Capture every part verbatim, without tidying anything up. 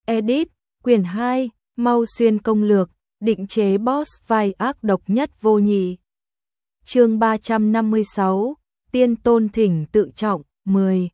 Edit, quyển hai, Mau Xuyên công lược, định chế boss vai ác độc nhất vô nhị. Chương ba trăm năm mươi sáu, Tiên Tôn thỉnh tự trọng, mười.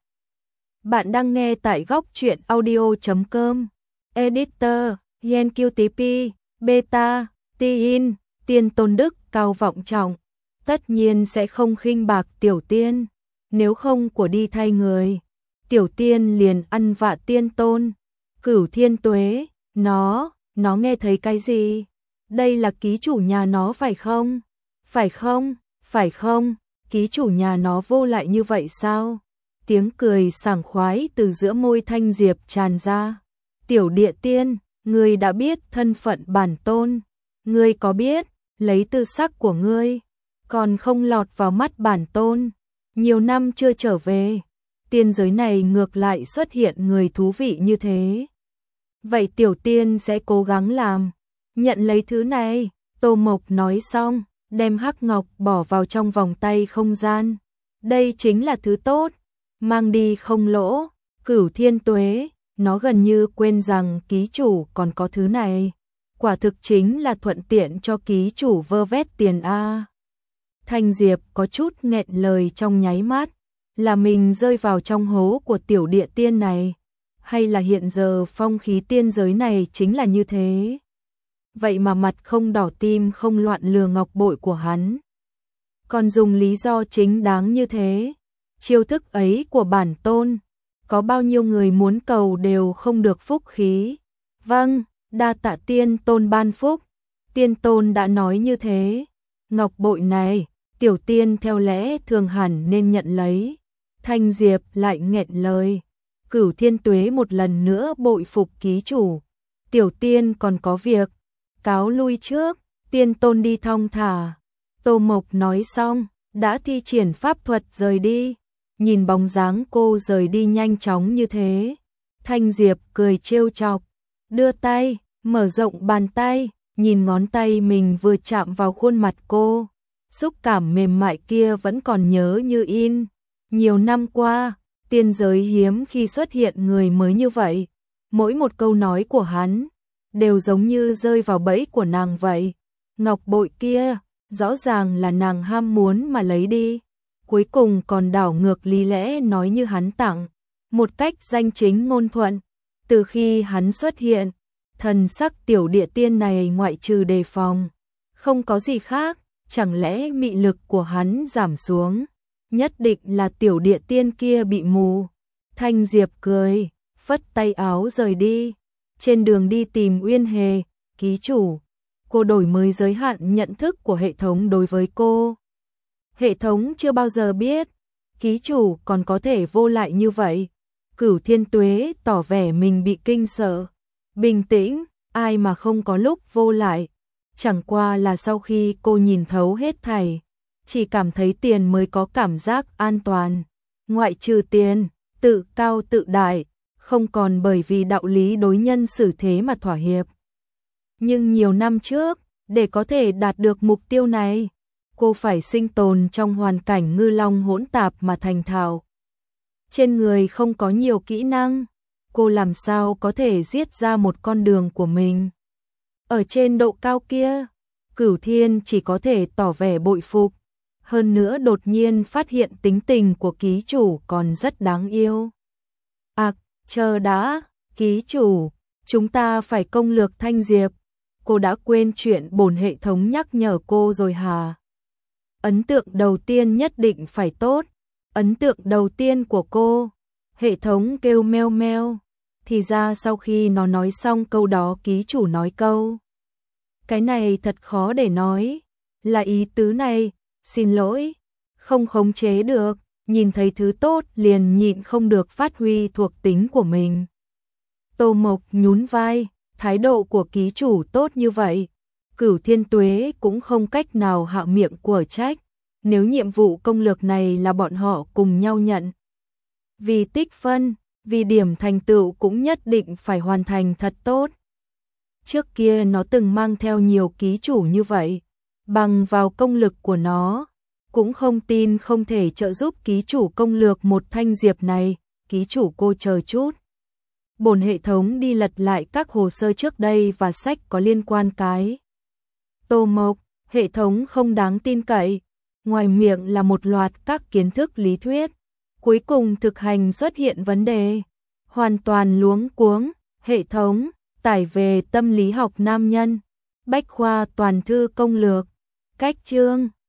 Bạn đang nghe tại góc truyện audio chấm com. Editor, Yen Q T P, Beta, Tin, Tiên Tôn đức cao vọng trọng, tất nhiên sẽ không khinh bạc tiểu tiên, nếu không của đi thay người. Tiểu tiên liền ăn vạ tiên tôn. Cửu Thiên Tuế, nó, nó nghe thấy cái gì? Đây là ký chủ nhà nó phải không? Phải không? Phải không? Ký chủ nhà nó vô lại như vậy sao? Tiếng cười sảng khoái từ giữa môi Thanh Diệp tràn ra. Tiểu địa tiên, ngươi đã biết thân phận bản tôn. Ngươi có biết, lấy tư sắc của ngươi, còn không lọt vào mắt bản tôn. Nhiều năm chưa trở về, tiên giới này ngược lại xuất hiện người thú vị như thế. Vậy tiểu tiên sẽ cố gắng làm, nhận lấy thứ này. Tô Mộc nói xong, đem hắc ngọc bỏ vào trong vòng tay không gian. Đây chính là thứ tốt, mang đi không lỗ. Cửu Thiên Tuế, nó gần như quên rằng ký chủ còn có thứ này. Quả thực chính là thuận tiện cho ký chủ vơ vét tiền a. Thanh Diệp có chút nghẹn lời trong nháy mắt, là mình rơi vào trong hố của tiểu địa tiên này, hay là hiện giờ phong khí tiên giới này chính là như thế. Vậy mà mặt không đỏ tim không loạn lừa ngọc bội của hắn, còn dùng lý do chính đáng như thế. Chiêu thức ấy của bản tôn, có bao nhiêu người muốn cầu đều không được phúc khí. Vâng, đa tạ tiên tôn ban phúc, tiên tôn đã nói như thế. Ngọc bội này, tiểu tiên theo lẽ thường hẳn nên nhận lấy. Thanh Diệp lại nghẹn lời. Cửu Thiên Tuế một lần nữa bội phục ký chủ. Tiểu tiên còn có việc, cáo lui trước, tiên tôn đi thong thả. Tô Mộc nói xong, đã thi triển pháp thuật rời đi. Nhìn bóng dáng cô rời đi nhanh chóng như thế, Thanh Diệp cười trêu chọc, đưa tay, mở rộng bàn tay, nhìn ngón tay mình vừa chạm vào khuôn mặt cô. Xúc cảm mềm mại kia vẫn còn nhớ như in. Nhiều năm qua, tiên giới hiếm khi xuất hiện người mới như vậy. Mỗi một câu nói của hắn đều giống như rơi vào bẫy của nàng vậy. Ngọc bội kia, rõ ràng là nàng ham muốn mà lấy đi, cuối cùng còn đảo ngược lý lẽ nói như hắn tặng, một cách danh chính ngôn thuận. Từ khi hắn xuất hiện, thần sắc tiểu địa tiên này ngoại trừ đề phòng, không có gì khác. Chẳng lẽ mị lực của hắn giảm xuống? Nhất định là tiểu địa tiên kia bị mù. Thanh Diệp cười, phất tay áo rời đi. Trên đường đi tìm Uyên Hề, ký chủ, cô đổi mới giới hạn nhận thức của hệ thống đối với cô. Hệ thống chưa bao giờ biết ký chủ còn có thể vô lại như vậy. Cửu Thiên Tuế tỏ vẻ mình bị kinh sợ. Bình tĩnh, ai mà không có lúc vô lại. Chẳng qua là sau khi cô nhìn thấu hết thảy, chỉ cảm thấy tiền mới có cảm giác an toàn. Ngoại trừ tiền, tự cao tự đại, không còn bởi vì đạo lý đối nhân xử thế mà thỏa hiệp. Nhưng nhiều năm trước, để có thể đạt được mục tiêu này, cô phải sinh tồn trong hoàn cảnh ngư long hỗn tạp mà thành thạo. Trên người không có nhiều kỹ năng, cô làm sao có thể giết ra một con đường của mình. Ở trên độ cao kia, Cửu Thiên chỉ có thể tỏ vẻ bội phục. Hơn nữa đột nhiên phát hiện tính tình của ký chủ còn rất đáng yêu. À, chờ đã, ký chủ, chúng ta phải công lược Thanh Diệp. Cô đã quên chuyện bổn hệ thống nhắc nhở cô rồi hả? Ấn tượng đầu tiên nhất định phải tốt. Ấn tượng đầu tiên của cô. Hệ thống kêu meo meo. Thì ra sau khi nó nói xong câu đó ký chủ nói câu. Cái này thật khó để nói. Là ý tứ này, xin lỗi. Không khống chế được, nhìn thấy thứ tốt liền nhịn không được phát huy thuộc tính của mình. Tô Mộc nhún vai, thái độ của ký chủ tốt như vậy. Cửu Thiên Tuế cũng không cách nào hạ miệng của trách. Nếu nhiệm vụ công lược này là bọn họ cùng nhau nhận. Vì tích phân, vì điểm thành tựu cũng nhất định phải hoàn thành thật tốt. Trước kia nó từng mang theo nhiều ký chủ như vậy, bằng vào công lực của nó, cũng không tin không thể trợ giúp ký chủ công lược một Thanh Diệp này. Ký chủ cô chờ chút. bổn hệ thống đi lật lại các hồ sơ trước đây và sách có liên quan cái. Tô Mộc, hệ thống không đáng tin cậy. Ngoài miệng là một loạt các kiến thức lý thuyết, cuối cùng thực hành xuất hiện vấn đề. Hoàn toàn luống cuống, hệ thống, tải về tâm lý học nam nhân, bách khoa toàn thư công lược, cách chương.